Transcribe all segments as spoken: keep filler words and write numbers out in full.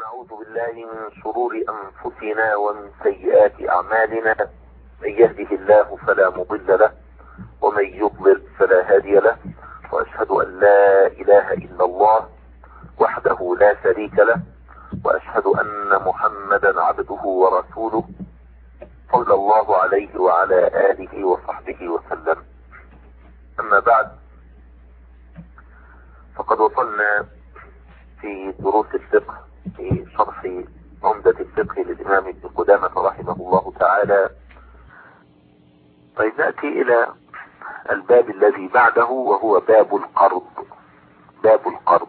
ونعوذ بالله من شرور أنفسنا ومن سيئات أعمالنا. من يهده الله فلا مضل له ومن يضلل فلا هادي له، وأشهد أن لا إله إلا الله وحده لا شريك له، وأشهد أن محمدا عبده ورسوله صلى الله عليه وعلى آله وصحبه وسلم. أما بعد، فقد وصلنا في دروس الفقه في شرح عمدة الفقه للإمام ابن قدامة رحمه الله تعالى. طيب، نأتي إلى الباب الذي بعده وهو باب القرض. باب القرض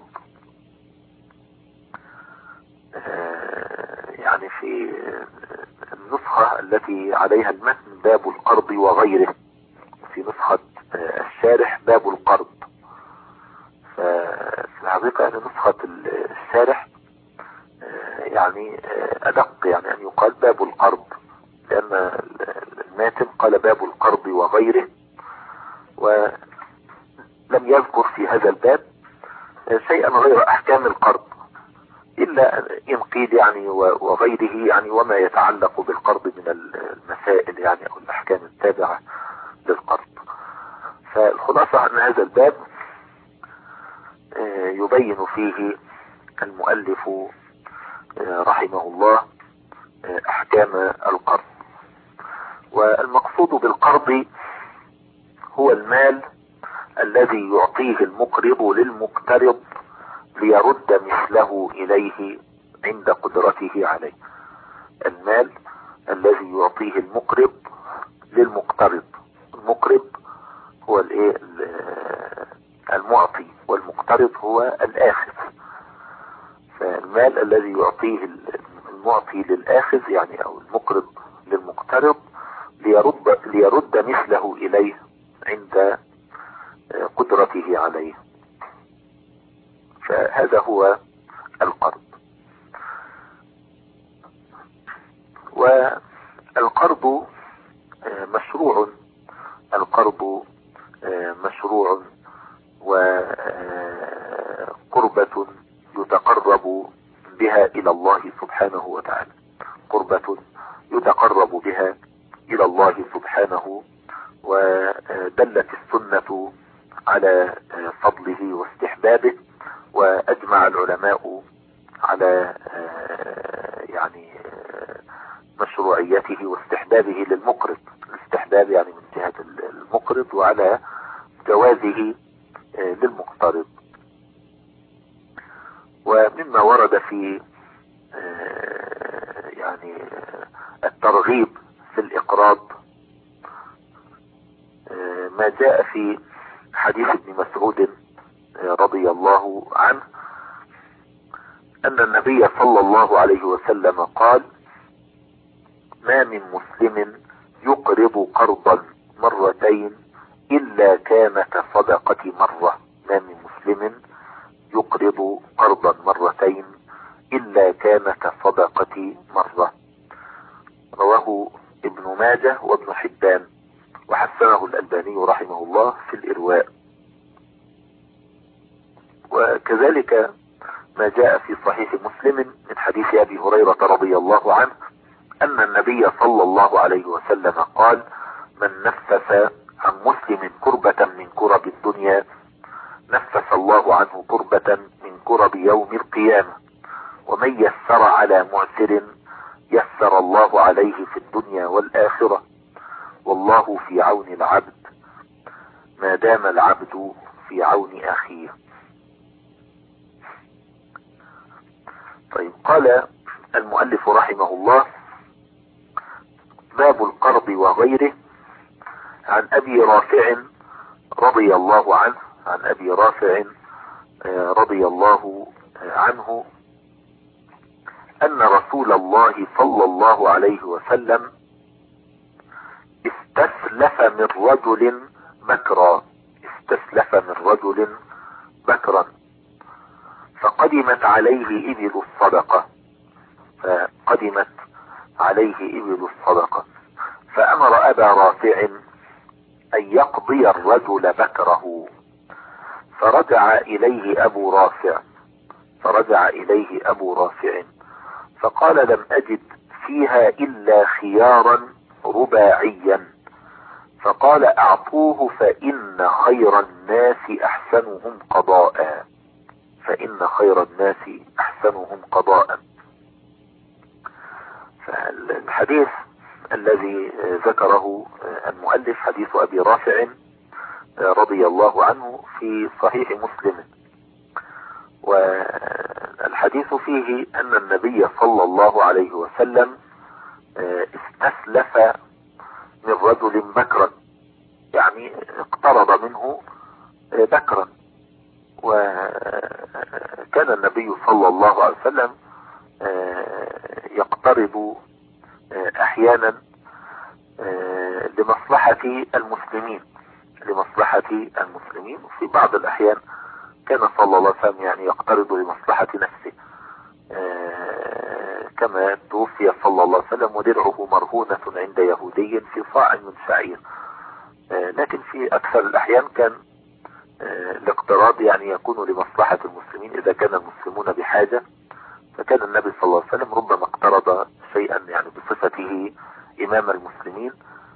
آه يعني في النسخة التي عليها المتن باب القرض وغيره، في نسخة آه الشارح باب القرض. ففي الحقيقة أن نسخة الشارح آه يعني آه أدق، يعني أن يقال باب القرض، لأن الماتن قال باب القرض وغيره، ولم يذكر في هذا الباب شيئا غير أحكام القرض، إلا إن قيل يعني وغيره، يعني وما يتعلق بالقرض من المسائل يعني أو الأحكام التابعة للقرض. فالخلاصة أن هذا الباب يبين فيه المؤلف رحمه الله أحكام القرض. والمقصود بالقرض هو المال الذي يعطيه المقرض للمقترض ليرد مثله إليه عند قدرته عليه. المال الذي يعطيه المقرض للمقترض، المقرض هو الايه المعطي، والمقترض هو الآخذ. فالمال الذي يعطيه المعطي للآخذ يعني أو المقرض للمقترض ليرد, ليرد مثله إليه عند قدرته عليه، فهذا هو القرض. والقرض مشروع، القرض مشروع وقربة يتقرب بها إلى الله سبحانه وتعالى، قربة يتقرب بها إلى الله سبحانه. ودلت السنة على فضله واستحبابه، وأجمع العلماء على يعني مشروعيته واستحبابه للمقرض، الاستحباب يعني من جهة المقرض، وعلى جوازه للمقترض. ومما ورد في يعني الترغيب في الإقراض ما جاء في حديث ابن مسعود رضي الله عنه أن النبي صلى الله عليه وسلم قال: ما من مسلم يقرض قرضا مرتين إلا كان كصدقة مرة. ما من مسلم يقرض قرضا مرتين إلا كان كصدقة مرة. رواه ابن ماجه وابن حبان، وحسنه الألباني رحمه الله في الإرواء. وكذلك ما جاء في صحيح مسلم من حديث أبي هريرة رضي الله عنه أن النبي صلى الله عليه وسلم قال: من نفس عن مسلم كربة من كرب الدنيا نفس الله عنه كربة من كرب يوم القيامة، ومن يسر على معسر يسر الله عليه في الدنيا والآخرة، والله في عون العبد ما دام العبد في عون أخيه. طيب، قال المؤلف رحمه الله: باب القرض وغيره. عن أبي رافع رضي الله عنه عن أبي رافع رضي الله عنه أن رسول الله صلى الله عليه وسلم استسلف من رجل بكرا استسلف من رجل بكرا فقدمت عليه إبل الصدقة فقدمت عليه إبل الصدقة فأمر أبا رافع أن يقضي الرجل بكره، فرجع إليه أبو رافع فرجع إليه أبو رافع فقال لم أجد فيها إلا خيارا رباعيا، فقال أعطوه فإن خير الناس أحسنهم قضاء، فإن خير الناس أحسنهم قضاء. فالحديث الذي ذكره المؤلف حديث أبي رافع رضي الله عنه في صحيح مسلم، والحديث فيه أن النبي صلى الله عليه وسلم استسلف من رجل بكرا، يعني اقترض منه بكرا. وكان النبي صلى الله عليه وسلم يقترض احيانا لمصلحة المسلمين لمصلحة المسلمين وفي بعض الاحيان كان صلى الله عليه وسلم يعني يقترض لمصلحة نفسه، كما توفي صلى الله عليه وسلم ودرعه مرهونة عند يهودي في صاع من شعير. لكن في اكثر الاحيان كان الاقتراض يعني يكون لمصلحة المسلمين اذا كان المسلمون بحاجة، فكان النبي صلى الله عليه وسلم ربما اقترض شيئا يعني بصفته امام المسلمين،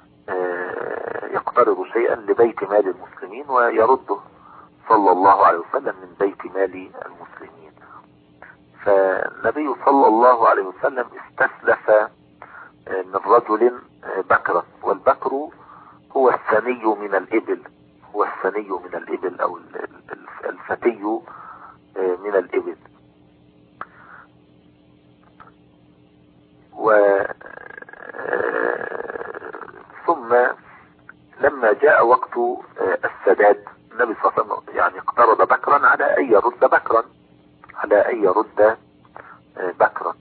يقترض شيئا لبيت مال المسلمين ويرده صلى الله عليه وسلم من بيت مال المسلمين. فالنبي صلى الله عليه وسلم استسلف من رجل بكرا، والبكر هو الثني من الإبل هو الثني من الإبل أو الفتي من الإبل. و ثم لما جاء وقت السداد النبي صلى الله عليه وسلم يعني اقترض بكرا على أن يرد بكرا على أن يرد بكرا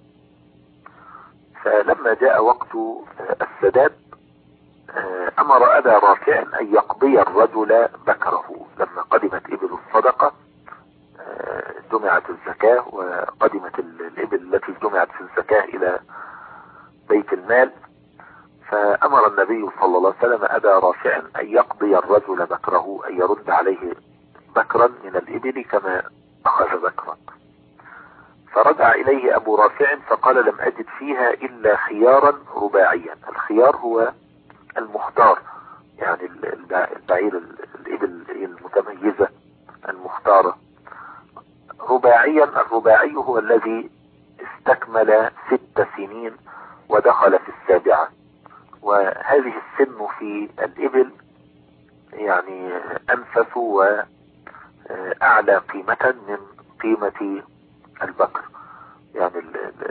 فلما جاء وقت السداد أمر أبا رافع أن يقضي الرجل بكره. لما قدمت إبل الصدقة جمعت الزكاة، وقدمت الإبل التي جمعت في الزكاة إلى بيت المال، فأمر النبي صلى الله عليه وسلم أبا رافع أن يقضي الرجل بكره، أن يرد عليه بكرا من الإبل كما أخذ بكرا. فرجع إليه أبو رافع فقال لم أجد فيها إلا خيارا رباعيا. الخيار هو المختار، يعني البعير الإبل المتميزة المختارة. رباعيا، الرباعي هو الذي استكمل ست سنين ودخل في السابعة، وهذه السن في الإبل يعني أنفس وأعلى قيمة من قيمة البكر. يعني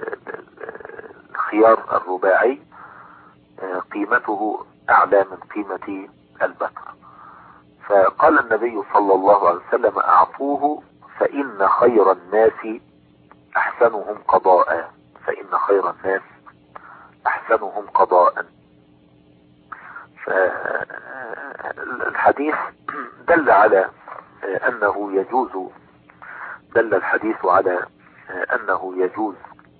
الخيار الرباعي قيمته أعلى من قيمة البكر. فقال النبي صلى الله عليه وسلم أعطوه فإن خير الناس أحسنهم قضاء فإن خير الناس أحسنهم قضاء. فالحديث دل على أنه يجوز دل الحديث على أنه يجوز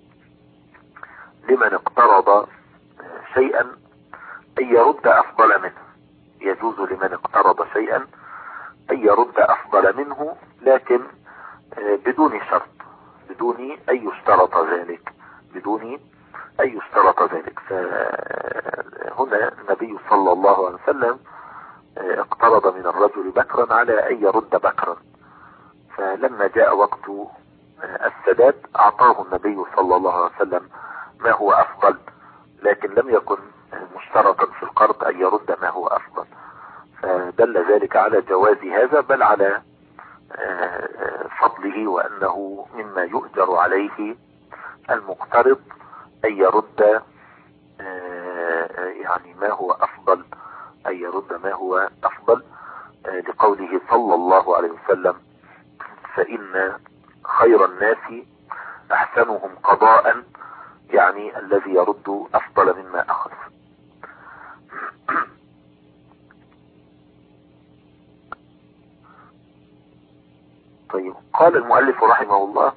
لمن اقترض شيئا أن يرد أفضل منه. يجوز لمن اقترض شيئا أن يرد أفضل منه، لكن بدون شرط، بدون أن يشترط ذلك بدون أن يشترط ذلك فهنا النبي صلى الله عليه وسلم اقترض من الرجل بكرا على أن يرد بكرا، فلما جاء وقت السداد أعطاه النبي صلى الله عليه وسلم ما هو أفضل، لكن لم يكن مشترطا في القرض أن يرد ما هو أفضل. فدل ذلك على جواز هذا، بل على فضله، وأنه مما يؤجر عليه المقترض أن يرد يعني ما هو أفضل أن يرد ما هو أفضل لقوله صلى الله عليه وسلم فإن خير الناس أحسنهم قضاء، يعني الذي يرد أفضل مما أخذ. طيب، قال المؤلف رحمه الله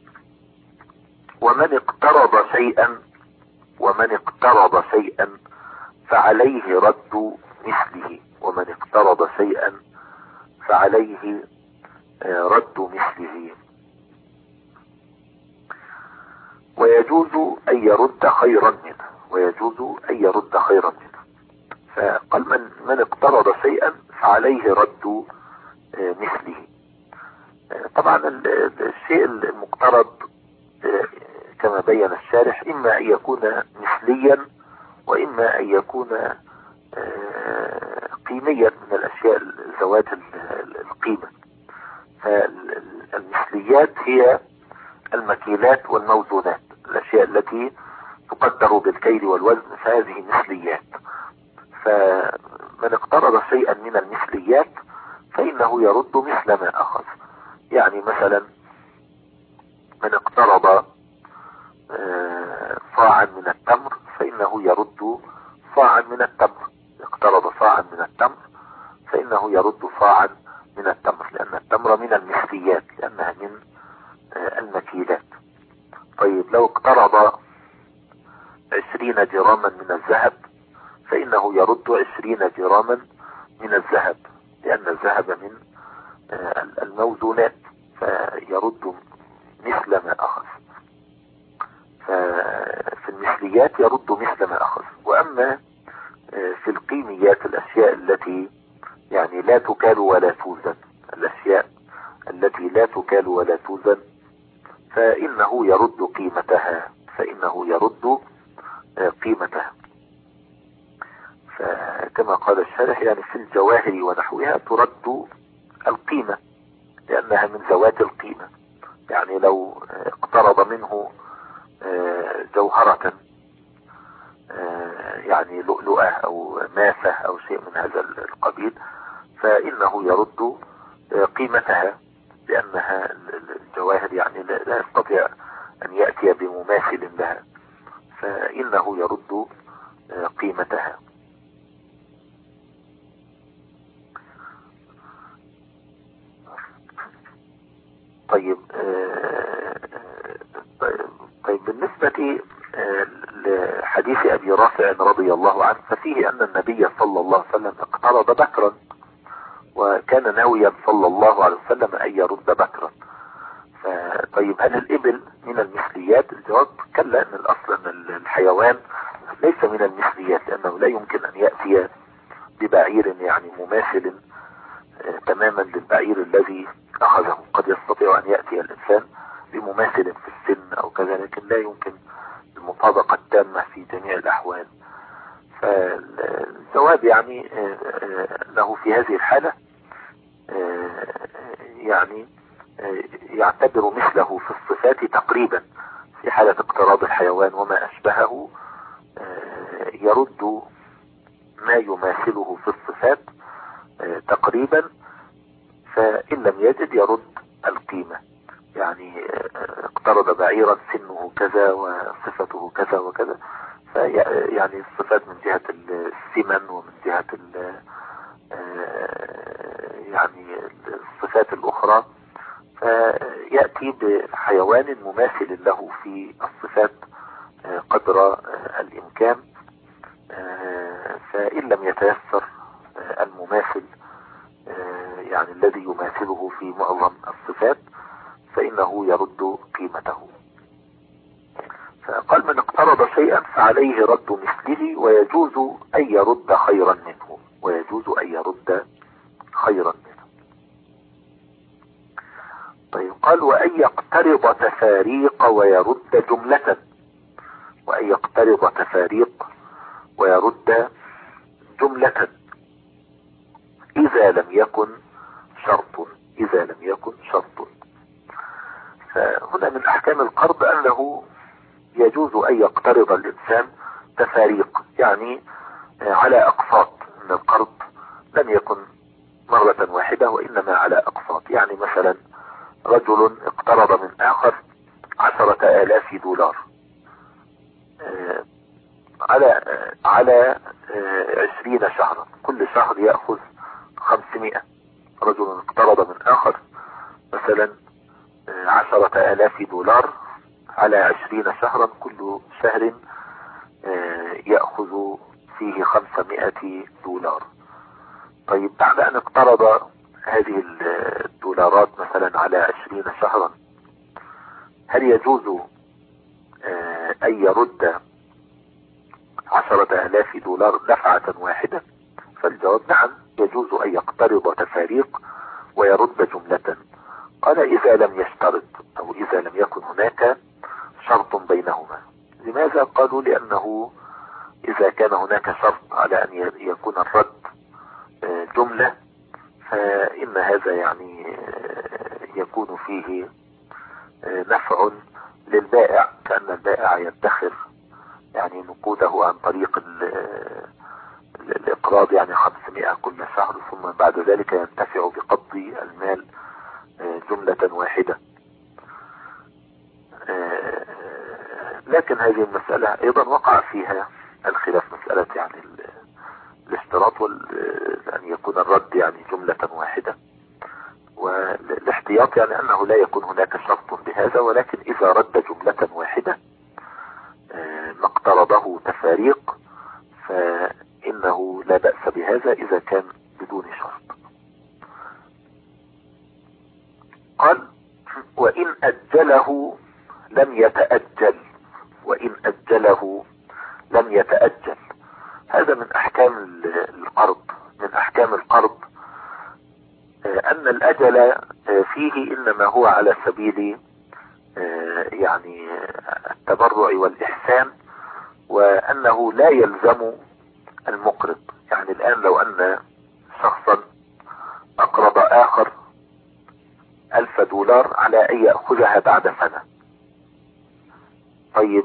ومن اقترض شيئا ومن اقترض شيئا فعليه رد مثله ومن اقترض شيئا فعليه رد مثله. ويجوز أن يرد خيرا منه ويجوز أن يرد خيرا منه. فقال من, من اقترض شيئا فعليه رد مثله. طبعا الشيء المقترض كما بين الشارح إما أن يكون مثليا وإما أن يكون قيميا من الأشياء ذوات القيمة. فالمثليات هي المكيلات والموزونات، الأشياء التي تقدر بالكيل والوزن، فهذه مثليات. فمن اقترض شيئا من المثليات فإنه يرد مثل ما أخذ. يعني مثلا من اقترض صاعا من التمر فإنه يرد صاعا من التمر، اقترض صاعا من التمر فإنه يرد صاعا من التمر، لأن التمر من المثليات، لأنها من المكيلات. طيب لو اقترض عشرين جراما من الذهب فإنه يرد عشرين جراما من الذهب، لأن الذهب من الموزونات، فيرد مثل ما أخذ. ففي المثليات يرد مثل ما أخذ. وأما في القيميات، الأشياء التي يعني لا تكال ولا توزن، الأشياء التي لا تكال ولا توزن فإنه يرد قيمتها فإنه يرد قيمتها. فكما قال الشارح يعني في الجواهر ونحوها ترد القيمة، لأنها من ذوات القيمة. يعني لو اقترض منه جوهرة يعني لؤلؤة أو ماسة أو شيء من هذا القبيل فإنه يرد قيمتها، لأنها الجواهر يعني لا يستطيع أن يأتي بمماثل لها، فإنه يرد قيمتها. طيب طيب بالنسبة لحديث أبي رافع رضي الله عنه ففيه أن النبي صلى الله عليه وسلم اقترض بكرا، وكان ناويا صلى الله عليه وسلم أن يرد بكرا. طيب هل الإبل من المثليات؟ الجواب كلا، أن الأصل أن الحيوان ليس من المثليات، لأنه لا يمكن أن يأتي ببعير يعني مماثل تماما للبعير الذي أخذه. قد يستطيع أن يأتي الإنسان بمماثل في السن أو كذا، لكن لا يمكن المطابقة التامة في جميع الأحوال. فالجواب يعني له في هذه الحالة يعني يعتبر مثله في الصفات تقريبا. في حالة اقتراض الحيوان وما أشبهه يرد ما يماثله في الصفات تقريبا، فإن لم يجد يرد القيمة. يعني اقترض بعيرا سنه كذا وصفته كذا وكذا، فيعني الصفات من جهة السمن ومن جهة يعني الصفات الأخرى، فيأتي بحيوان مماثل له في الصفات قدر الإمكان. فإن لم يتيسر المماثل يعني الذي يماثله في معظم الصفات فإنه يرد قيمته. فقال من اقترض شيئا فعليه رد مثله ويجوز أن يرد خيرا منه ويجوز أن يرد خيرا منه. طيب قال وأن يقترض تفاريق ويرد جملة وأن يقترض تفاريق ويرد جملة إذا لم يكن شرط إذا لم يكن شرط. فهنا من أحكام القرض أنه يجوز أن يقترض الإنسان تفاريق، يعني على أقساط، أن القرض لم يكن مرة واحدة وإنما على أقساط. يعني مثلا رجل اقترض من آخر عشرة آلاف دولار على على عشرين شهرا، كل شهر يأخذ خمسمائة. رجل اقترض من آخر مثلا عشرة آلاف دولار على عشرين شهرا، كل شهر يأخذ فيه خمسمائة دولار. طيب بعد أن اقترض هذه الدولارات مثلا على عشرين شهرا، هل يجوز أن يرد عشرة آلاف دولار دفعة واحدة؟ فالجواب نعم، يجوز أن يقترض تفاريق ويرد جملة. قال إذا لم يشترط أو إذا لم يكن هناك شرط بينهما. لماذا؟ قالوا لأنه إذا كان هناك شرط على أن يكون الرد جملة فإن هذا يعني يكون فيه نفع للبائع، كأن البائع يدخر يعني نقوده عن طريق الإقراض يعني خمسمائة كل شهر، ثم بعد ذلك ينتفع بقبض المال جملة واحدة. لكن هذه المسألة أيضا وقع فيها الخلاف، مسألة يعني الاشتراط وأن يكون الرد يعني جملة واحدة، والاحتياط يعني أنه لا يكون هناك شرط بهذا، ولكن إذا رد جملة واحدة ما اقترضه تفاريق فإنه لا بأس بهذا إذا كان بدون شرط. قال وإن أجله لم يتأجل، وإن أجله لم يتأجل. هذا من أحكام القرض، من أحكام القرض أن الأجل فيه إنما هو على سبيل يعني التبرع والإحسان، وأنه لا يلزم المقرض. يعني الآن لو أن شخصا أقرض آخر ألف دولار على أن يأخذها بعد سنة، طيب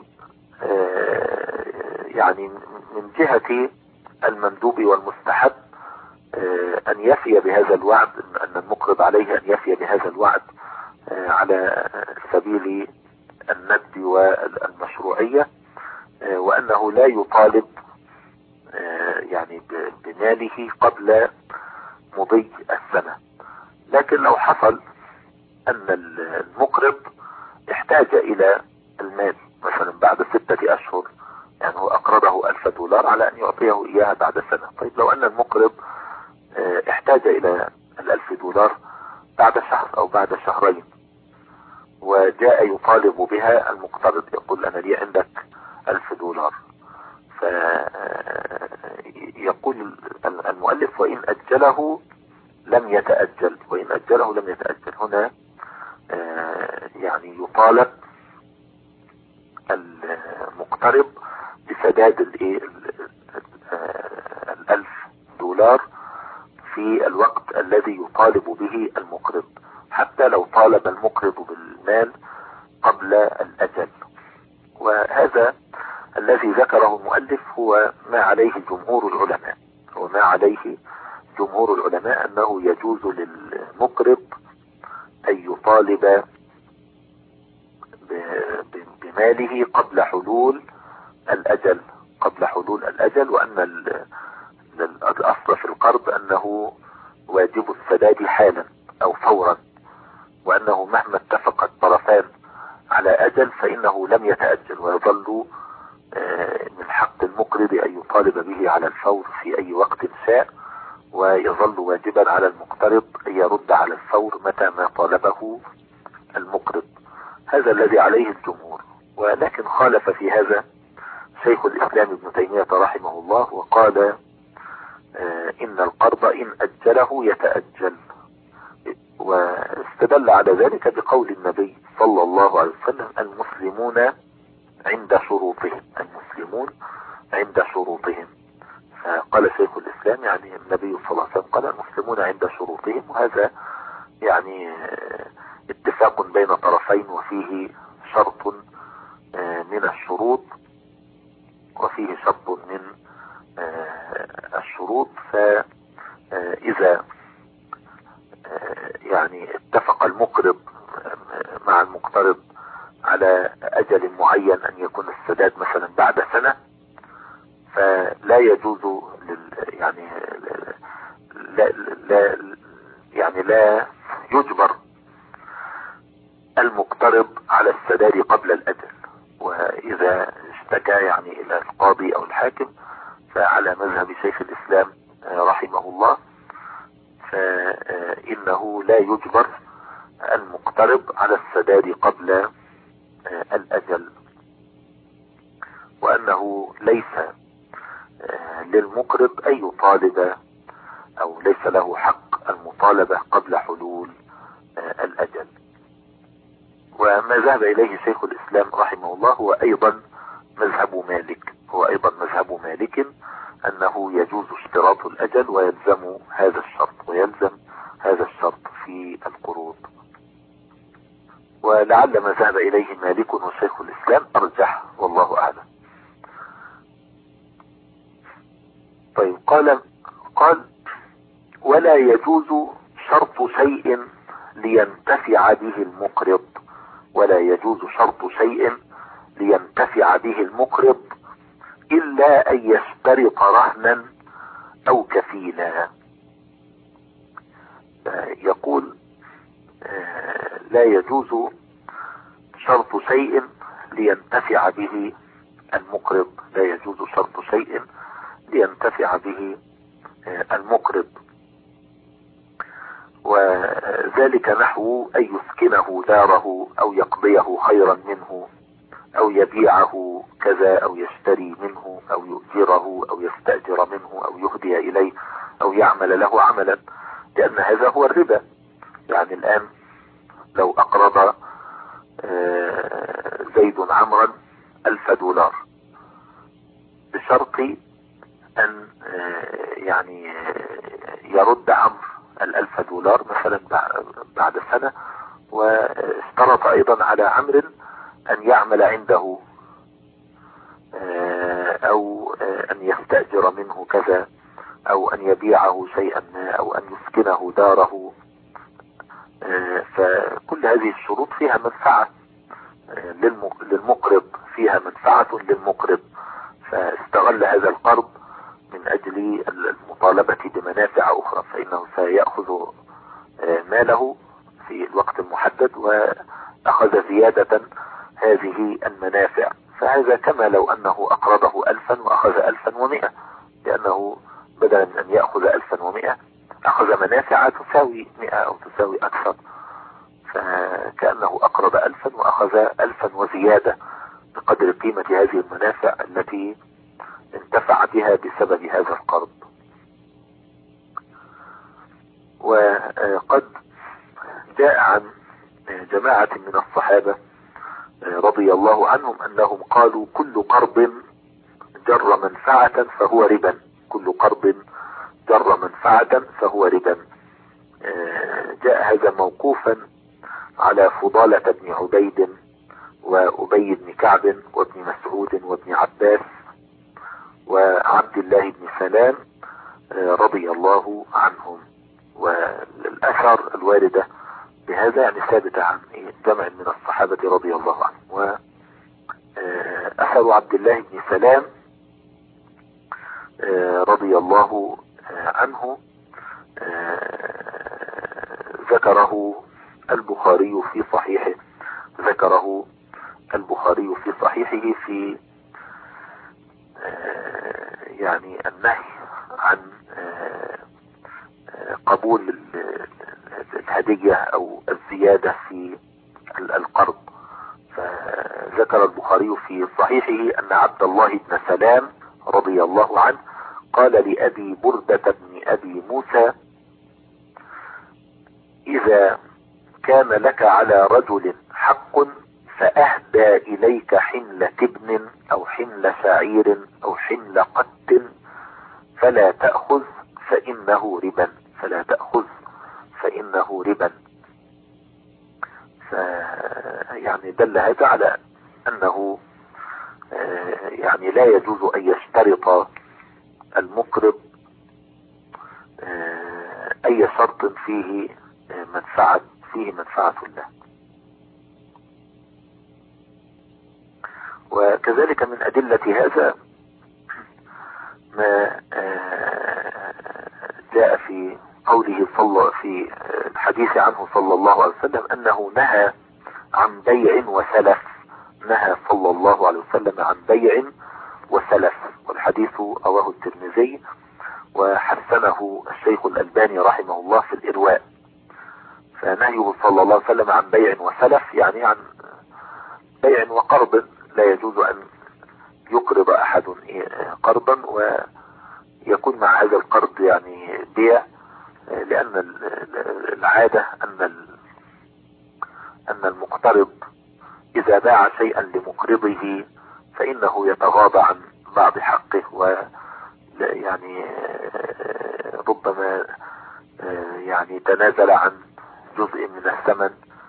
يعني من جهة المندوب والمستحب أن يفي بهذا الوعد، أن المقرض عليه أن يفي بهذا الوعد على سبيل الند والمشروعية، وأنه لا يطالب يعني بماله قبل مضي السنة. لكن لو حصل أن المقرض احتاج إلى المال مثلا بعد ستة أشهر، يعني هو أقرضه ألف دولار على أن يعطيه إياها بعد سنة، طيب لو أن المقرض احتاج إلى الألف دولار بعد شهر أو بعد شهرين وجاء يطالب بها المقترض، يقول أنا لي عندك ألف دولار، فيقول المؤلف وإن أجله لم يتأجل، وإن أجله لم يتأجل. هنا يعني يطالب المقترض بسداد الألف دولار في الوقت الذي يطالب به المقرض، حتى لو طالب المقرض بالمال قبل الأجل. وهذا الذي ذكره المؤلف هو ما عليه جمهور العلماء، هو ما عليه جمهور العلماء أنه يجوز للمقرض أن يطالب بماله قبل حلول الأجل، قبل حلول الأجل، وأن الأصل في القرض أنه واجب السداد حالا أو فورا، وأنه مهما اتفق الطرفان على أجل فإنه لم يتأجل، ويظل من حق المقرض أن يطالب به على الفور في أي وقت شاء، ويظل واجبا على المقترض أن يرد على الفور متى ما طالبه المقرض. هذا الذي عليه الجمهور. ولكن خالف في هذا شيخ الإسلام ابن تيمية رحمه الله، وقال إن القرض إن أجله يتأجل، واستدل على ذلك بقول النبي صلى الله عليه وسلم المسلمون عند شروطهم، المسلمون عند شروطهم. فقال شيخ الإسلام يعني النبي صلى الله عليه وسلم قال المسلمون عند شروطهم، وهذا يعني اتفاق بين طرفين وفيه شرط من الشروط وفيه شرط من الشروط. فإذا يعني اتفق المقرض مع المقترض على أجل معين أن يكون السداد مثلا بعد سنة، فلا يجوز لل يعني لا, لا يعني لا يجبر المقترض على السداد قبل الأجل. وإذا اشتكى يعني إلى القاضي أو الحاكم فعلى مذهب شيخ الإسلام رحمه الله فإنه لا يجبر المقترض على السداد قبل الأجل. وأنه ليس للمقرض أن يطالب أو ليس له حق المطالبة قبل حلول الأجل. وما ذهب إليه شيخ الإسلام رحمه الله هو أيضا مذهب مالك هو أيضا مذهب مالك أنه يجوز اشتراط الأجل ويلزم هذا الشرط ويلزم هذا الشرط في القروض. ولعل ما ذهب إليه مالك وشيخ الإسلام أرجح والله أعلم. طيب قال قال ولا يجوز شرط شيء لينتفع به المقرض ولا يجوز شرط شيء لينتفع به المقرض إلا أن يشترط رهنا أو كفيلا. يقول لا يجوز شرط شيء لينتفع به المقرض لا يجوز شرط شيء لينتفع به المقرض، وذلك نحو أن يسكنه داره أو يقضيه خيرا منه أو يبيعه كذا أو يشتري منه أو يؤجره أو يستأجر منه أو يهدي إليه أو يعمل له عملا، لأن هذا هو الربا. يعني الآن لو أقرض زيد عمرا ألف دولار بشرط أن يعني يرد عمرو الألف دولار مثلا بعد سنة، واشترط أيضا على عمرو أن يعمل عنده أو أن يستأجر منه كذا أو أن يبيعه شيئا ما أو أن يسكنه داره. فكل هذه الشروط فيها منفعة للمقرض فيها منفعة للمقرض، فاستغل هذا القرض من أجل المطالبة بمنافع أخرى، فإنه سيأخذ ماله في الوقت المحدد وأخذ زيادة هذه المنافع، فهذا كما لو أنه أقرضه ألفا وأخذ ألفا ومئة، لأنه بدلا من أن يأخذ ألفا ومئة أخذ منافع تساوي مئة أو تساوي أكثر، فكأنه أقرض ألفا وأخذ ألفا وزيادة بقدر قيمة هذه المنافع التي انتفع بها بسبب هذا القرض. وقد جاء عن جماعة من الصحابة رضي الله عنهم أنهم قالوا كل قرض جر منفعة فهو ربا كل قرض جر منفعة فهو ربا. جاء هذا موقوفا على فضالة بن عبيد وأبي بن كعب وابن مسعود وابن عباس وعبد الله بن سلام رضي الله عنهم. والأثر الواردة بهذا يعني ثابتة عن جمع من الصحابة رضي الله عنهم. وأثر عبد الله بن سلام رضي الله عنه ذكره البخاري في صحيحه ذكره البخاري في صحيحه في يعني النهي عن قبول الهدية او الزيادة في القرض. فذكر البخاري في صحيحه ان عبد الله بن سلام رضي الله عنه قال لأبي بردة بن أبي موسى إذا كان لك على رجل حق فأهدى إليك حمل تبن أو حمل شعير أو حمل قد فلا تأخذ فإنه ربا فلا تأخذ فإنه ربا. يعني دل هذا على أنه يعني لا يجوز أن يشترط المقرض أي شرط فيه منفعة فيه منفعة له. وكذلك من أدلة هذا ما جاء في قوله صلى في الحديث عنه صلى الله عليه وسلم أنه نهى عن بيع وسلف نهى صلى الله عليه وسلم عن بيع وسلف. والحديث رواه الترمذي وحسنه الشيخ الألباني رحمه الله في الإرواء. فنهيه صلى الله عليه وسلم عن بيع وسلف يعني عن بيع وقرض لا يجوز أن يقرض أحد قرضا ويكون مع هذا القرض يعني بيع، لأن العادة أن أن المقترض إذا باع شيئا لمقرضه فإنه يتغاضى عن بعض حقه، و يعني ربما يعني تنازل عن جزء من الثمن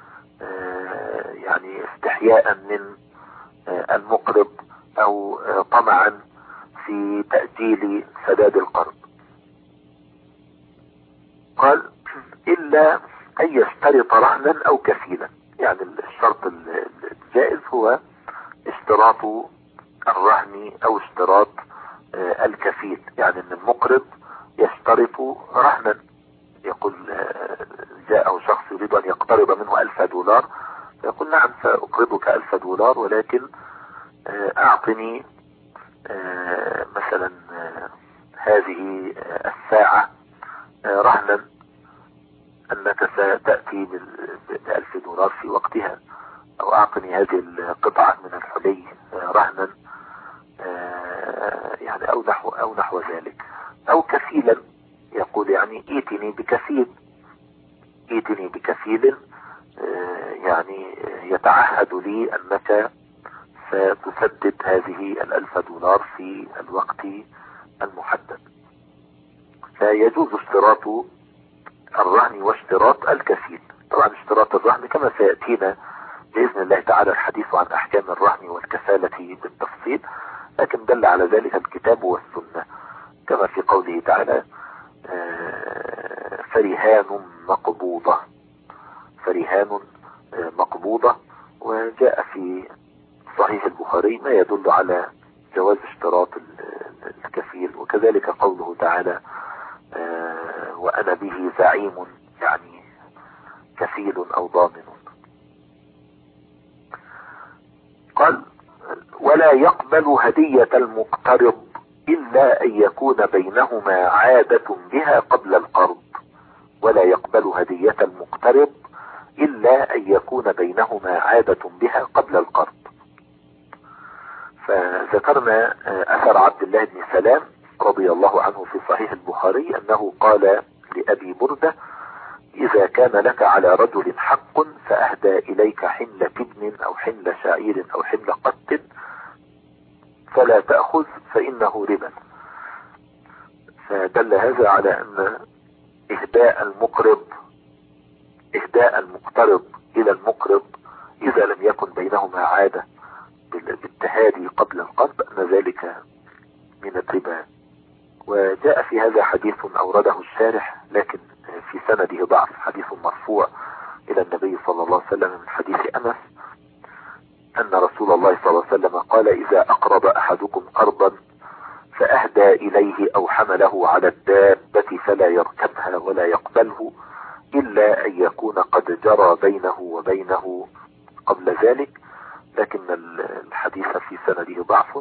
يعني استحياء من المقرض أو طمعا في تأجيل سداد القرض. قال إلا أن يشترط رهنا أو كفيلا، يعني الشرط الجائز هو اشتراط الرهن أو اشتراط الكفيل، يعني أن المقرض يشترط رهنا، يقول جاءه شخص يريد أن يقترض منه ألف دولار، فيقول نعم سأقرضك ألف دولار، ولكن أعطني مثلا هذه الساعة رهنا أنك ستأتي بألف دولار في وقتها، أو أعطني هذه القطعة من الحلي رهنا، يعني أو نحو, أو نحو ذلك، أو كفيلا، يقول يعني ائتني بكفيل ائتني بكفيل يعني يتعهد لي أنك ستسدد هذه الألف دولار في الوقت المحدد. فيجوز اشتراط الرهن واشتراط الكفيل. طبعا اشتراط الرهن كما سيأتينا بإذن الله تعالى الحديث عن أحكام الرهن والكفالة بالتفصيل، لكن دل على ذلك الكتاب والسنة، كما في قوله تعالى فرهان مقبوضة فرهان مقبوضة. وجاء في صحيح البخاري ما يدل على جواز اشتراط الكفيل، وكذلك قوله تعالى وأنا به زعيم، يعني كفيل أو ضامن. قال ولا يقبل هدية المقترض إلا أن يكون بينهما عادة بها قبل القرض ولا يقبل هدية المقترض إلا أن يكون بينهما عادة بها قبل القرض. فذكرنا أثر عبد الله بن سلام رضي الله عنه في صحيح البخاري أنه قال لأبي بردة إذا كان لك على رجل حق فأهدى إليك حمل تبن أو حمل شعير أو حمل قط فلا تأخذ فإنه ربا. فدل هذا على أن إهداء المقرض إهداء المقترض إلى المقرض إذا لم يكن بينهما عادة بالتهادي قبل القرض أن ذلك من الربا. وجاء في هذا حديث أورده الشارح لكن في سنده ضعف، حديث مرفوع إلى النبي صلى الله عليه وسلم من حديث أنس أن رسول الله صلى الله عليه وسلم قال إذا أقرض أحدكم قرضا فأهدى إليه أو حمله على الدابة فلا يركبها ولا يقبله إلا أن يكون قد جرى بينه وبينه قبل ذلك، لكن الحديث في سنده ضعف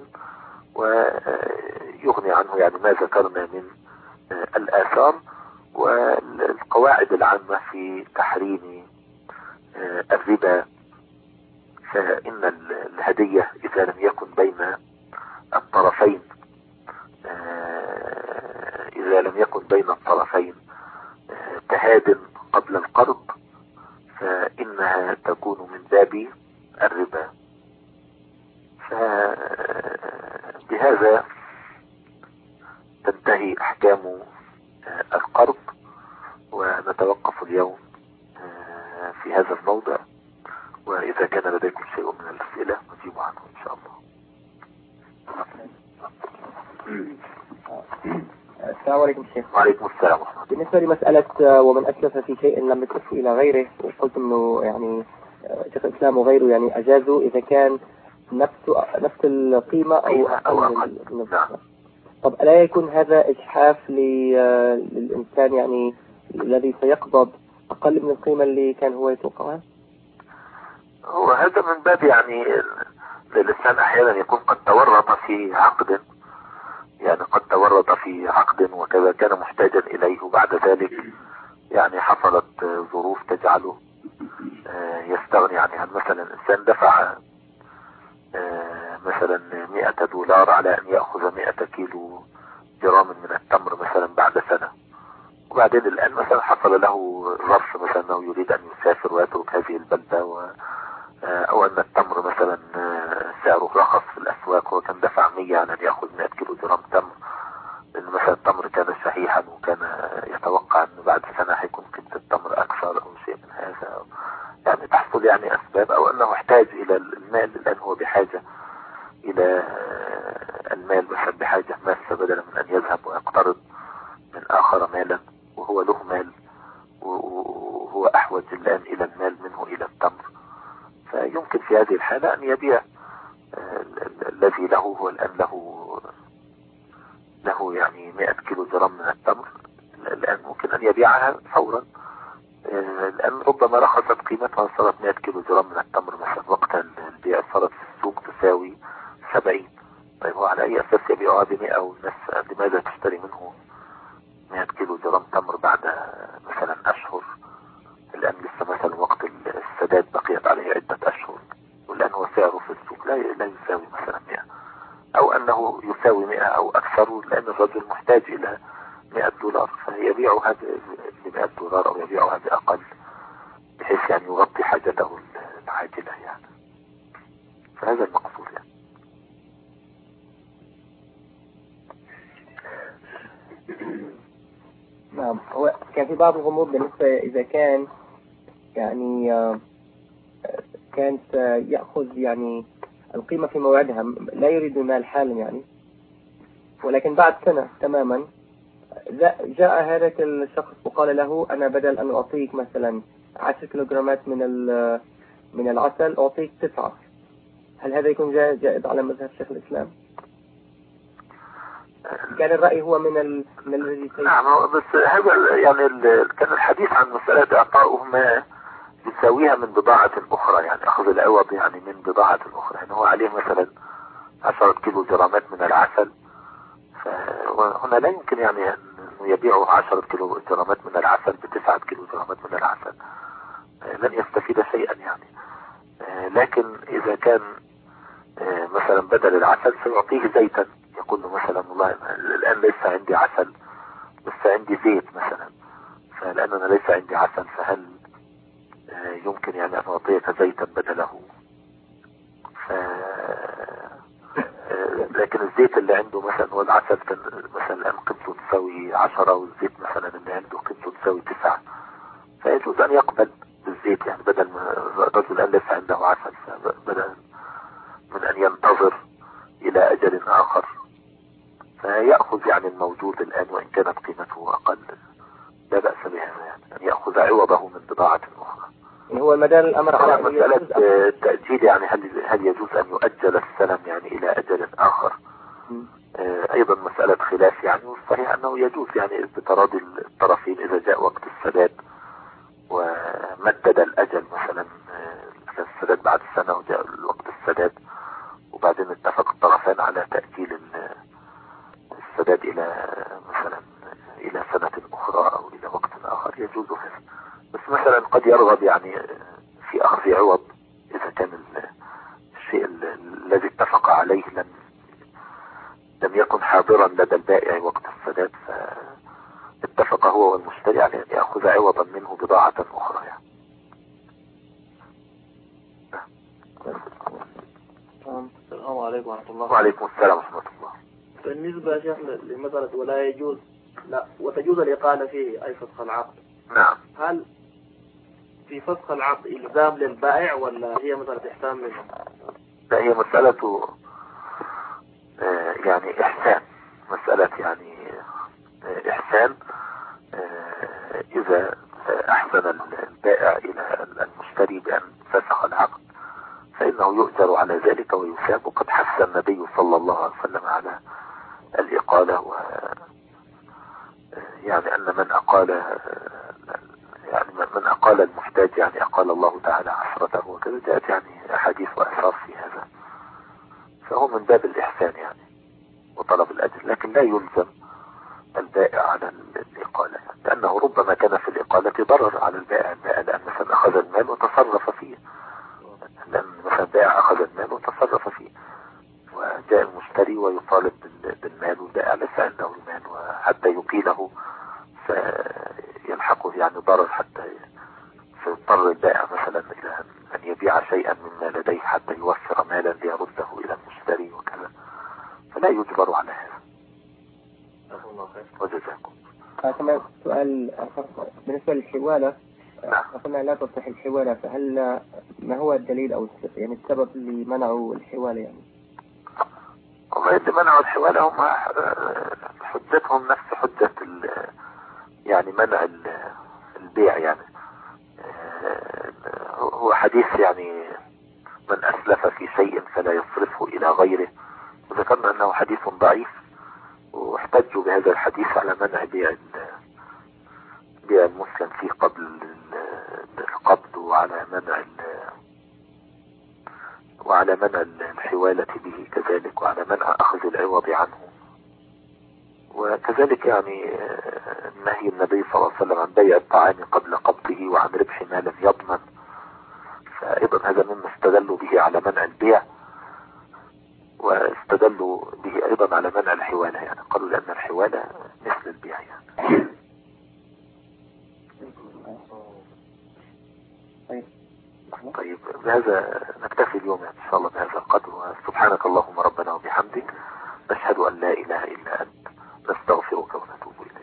ويغني عنه يعني ما ذكرنا من الآثار والقواعد العامة في تحريم الربا. فإن الهدية إذا لم يكن بين الطرفين إذا لم يكن بين الطرفين تهاد قبل القرض فإنها تكون من باب الربا. فبهذا تنتهي أحكام القرض، ونتوقف اليوم في هذا الموضع، وإذا كان لديكم شيء من الأسئلة نجيب عنه إن شاء الله. السلام عليكم شيخ. وعليكم السلام ورحمة الله. بالنسبة لمسألة ومن أسلف في شيء لم يكف إلى غيره، وقلت إنه يعني شيخ الإسلام وغيره يعني أجازوا إذا كان نفس نفس القيمة أو أقل. نعم. طب ألا يكون هذا إجحاف للإنسان يعني الذي سيقبض أقل من القيمة اللي كان هو يتوقعها؟ هو هذا من باب يعني الإنسان أحيانا يكون قد تورط في عقد، يعني قد تورط في عقد وكذا كان محتاجا إليه، وبعد ذلك يعني حصلت ظروف تجعله يستغني عنها. مثلا الإنسان دفع مثلا مئة دولار على ان يأخذ مئة كيلو جرام من التمر مثلا بعد سنة، وبعدين الان مثلا حصل له ظرف مثلا انه يريد ان يسافر ويترك هذه البلدة و او ان التمر مثلا سعره رخص في الاسواق وكان دفع مية على ان يأخذ مئة كيلو جرام تمر، لان مثلا التمر كان شحيحا وكان يتوقع ان بعد سنة هيكون قيمة التمر اكثر او شيء من هذا، يعني تحصل يعني اسباب، او انه احتاج الى المال الان هو بحاجة الى المال مثلا بحاجة ماسة بدلا من ان يذهب ويقترض من اخر مالا وهو له مال وهو احوج الان الى المال منه الى التمر، فيمكن في هذه الحالة ان يبيع الذي له هو الان له له يعني مئة كيلو جرام من التمر، الان ممكن ان يبيعها فورا، الان ربما رخصت قيمتها صارت مئة كيلو جرام من التمر مثلا وقت البيع صارت في السوق تساوي سبعين، طيب هو على اي اساس يبيعها بمئة والناس لماذا تشتري منه مئة كيلو جرام تمر بعد مثلا اشهر، الان لسه مثلا وقت السداد بقيت عليه عدة اشهر والان هو سعره في السوق لا لا يساوي مثلا مئة، او انه يساوي مئة او اكثر لان الرجل محتاج الى مئة دولار فيبيع هذا بمئة دولار او يبيع هذا اقل بحيث يعني يغطي حاجته العاجلة يعني، فهذا المقصود يعني. نعم، هو كان في بعض الغموض بالنسبة إذا كان يعني كانت يأخذ يعني القيمة في موعدها لا يريد المال حالا يعني، ولكن بعد سنة تماما جاء هذا الشخص وقال له أنا بدل أن أعطيك مثلا عشر كيلوغرامات من من العسل أعطيك تسعة، هل هذا يكون جائز على مذهب شيخ الإسلام؟ كان الرأي هو من ال... من الذي نعم، بس هذا يعني ال... كان الحديث عن مسألة إعطاؤه ما يساويها من بضاعة أخرى، يعني أخذ العوض يعني من بضاعة أخرى، يعني هو عليه مثلا عشرة كيلو جرامات من العسل، فهنا لا يمكن يعني أن يبيعه عشرة كيلو جرامات من العسل بتسعة كيلو جرامات من العسل، لن يستفيد شيئا يعني، لكن إذا كان مثلا بدل العسل سيعطيه زيتا، يقول له مثلا والله الآن ليس عندي عسل بس عندي زيت مثلا، فالآن أنا ليس عندي عسل فهل يمكن يعني أن أعطيك زيتا بدله، ف... لكن الزيت اللي عنده مثلا والعسل مثلا الآن قيمته تساوي عشرة والزيت مثلا اللي عنده قيمته تساوي تسعة، فيجوز أن يقبل بالزيت يعني بدل ما الرجل الآن ليس عنده عسل، فبدل من أن ينتظر إلى أجل آخر فيأخذ يعني الموجود الآن وإن كانت قيمته أقل لا بأس بها، يعني أن يأخذ عوضه من بضاعة أخرى. هو مدار الأمر على مسألة التأجيل يعني هل هل يجوز أن يؤجل السلم يعني إلى أجل آخر؟ آه أيضا مسألة خلاف يعني، والصحيح أنه يجوز يعني بتراضي الطرفين إذا جاء وقت السداد ومدد الأجل مثلا آه السداد بعد سنة وجاء وقت السداد وبعدين اتفق الطرفان على تأجيل السداد إلى مثلا إلى سنة أخرى أو إلى وقت آخر يجوز هذا، بس مثلا قد يرغب يعني في أخذ عوض إذا كان الشيء الذي اتفق عليه لم لم يكن حاضرا لدى البائع وقت السداد، فاتفق هو والمشتري على أن يأخذ عوضا منه بضاعة أخرى يعني. السلام عليكم ورحمة الله. وعليكم السلام ورحمة الله. بالنسبة يا شيخ لمسألة ولا يجوز لا وتجوز الإقالة فيه أي فسخ العقد، نعم، هل في فسخ العقد إلزام للبائع ولا هي مسألة إحسان منه؟ لا، هي مسألة آه يعني إحسان، مسألة يعني آه إحسان آه إذا أحسن البائع إلى المشتري بأن فسخ العقد فإنه يؤجر على ذلك ويثاب، وقد حث النبي صلى الله عليه وسلم على الإقالة، و يعني أن من أقال يعني من أقال المحتاج يعني أقال الله تعالى عشرته وكذا، جاءت يعني أحاديث وأثار في هذا، فهو من باب الإحسان يعني وطلب الأجر، لكن لا يلزم البائع على الإقالة يعني، لأنه ربما كان في الإقالة ضرر على البائع، البائع لأن مثلا أخذ المال وتصرف فيه، لأن مثلا البائع أخذ المال وتصرف فيه، ويطالب بالمال، والبائع ليس عنده المال، وحتى يقيله فيلحقه يعني ضرر، حتى فيضطر البائع مثلا إلى أن يبيع شيئا مما لديه حتى يوفر مالا ليرده إلى المشتري وكذا، فلا يجبر على هذا. وجزاكم. كمان سؤال آخر بالنسبة للحوالة. نعم. قلنا لا تصح الحوالة، فهل ما هو الدليل أو يعني السبب اللي منعوا الحوالة يعني؟ والله اللي منعوا الحوالة هم حجتهم نفس حجة يعني منع البيع، يعني هو حديث يعني من أسلف في شيء فلا يصرفه إلى غيره، وذكرنا أنه حديث ضعيف، واحتجوا بهذا الحديث على منع بيع بيع المسلم فيه قبل القبض، وعلى منع وعلى منع الحوالة به كذلك، وعلى منع أخذ العوض عنه، وكذلك يعني نهي النبي صلى الله عليه وسلم عن بيع الطعام قبل قبضه، وعن ربح ما لم يضمن، فأيضا هذا مما استدلوا به على منع البيع، واستدلوا به أيضا على منع الحوالة، يعني قالوا لأن الحوالة مثل البيع يعني. طيب بهذا نكتفي اليوم إن شاء الله بهذا القدر، سبحانك اللهم ربنا وبحمدك، نشهد أن لا إله إلا أنت، نستغفرك ونتوب إليك.